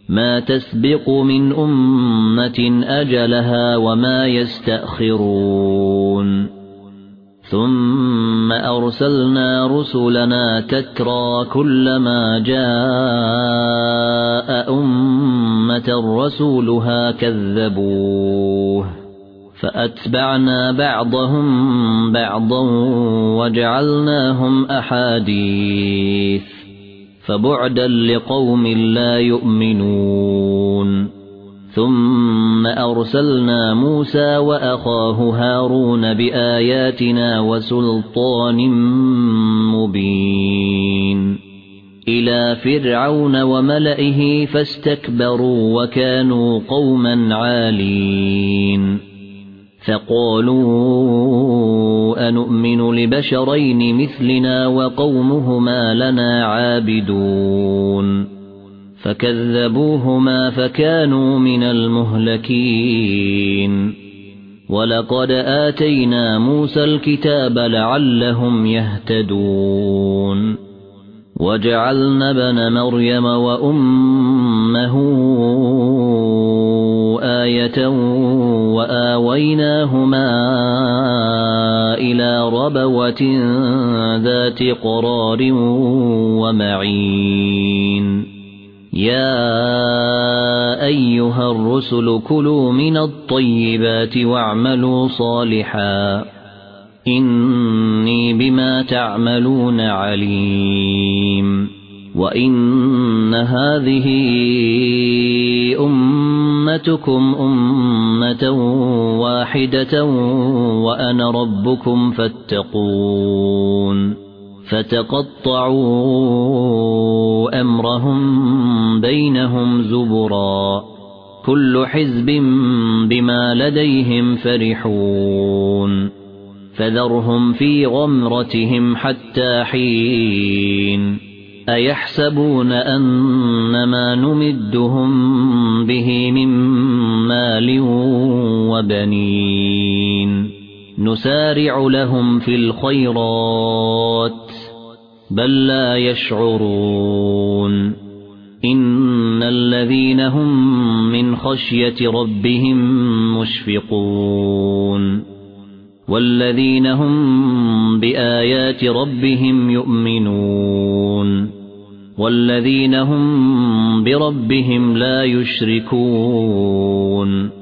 ما تسبق من أمة أجلها وما يستأخرون ثم أرسلنا رسلنا تترى كلما جاء أمة رسولها كذبوه فأتبعنا بعضهم بعضا وجعلناهم أحاديث فبعدا لقوم لا يؤمنون ثم أرسلنا موسى وأخاه هارون بآياتنا وسلطان مبين إلى فرعون وملئه فاستكبروا وكانوا قوما عالين فقالوا أنؤمن لبشرين مثلنا وقومهما لنا عابدون فكذبوهما فكانوا من المهلكين ولقد آتينا موسى الكتاب لعلهم يهتدون وجعلنا ابن مريم وأمه آية وآويناهما إلى ربوة ذات قرار ومعين يا أيها الرسل كلوا من الطيبات واعملوا صالحا إني بما تعملون عليم وإن هذه أمتكم أمة واحدة وأنا ربكم فاتقون فتقطعوا أمرهم بينهم زبرا كل حزب بما لديهم فرحون فذرهم في غمرتهم حتى حين أيحسبون أنما نمدهم به من مال وبنين نسارع لهم في الخيرات بل لا يشعرون إن الذين هم من خشية ربهم مشفقون والذين هم بآيات ربهم يؤمنون والذين هم بربهم لا يشركون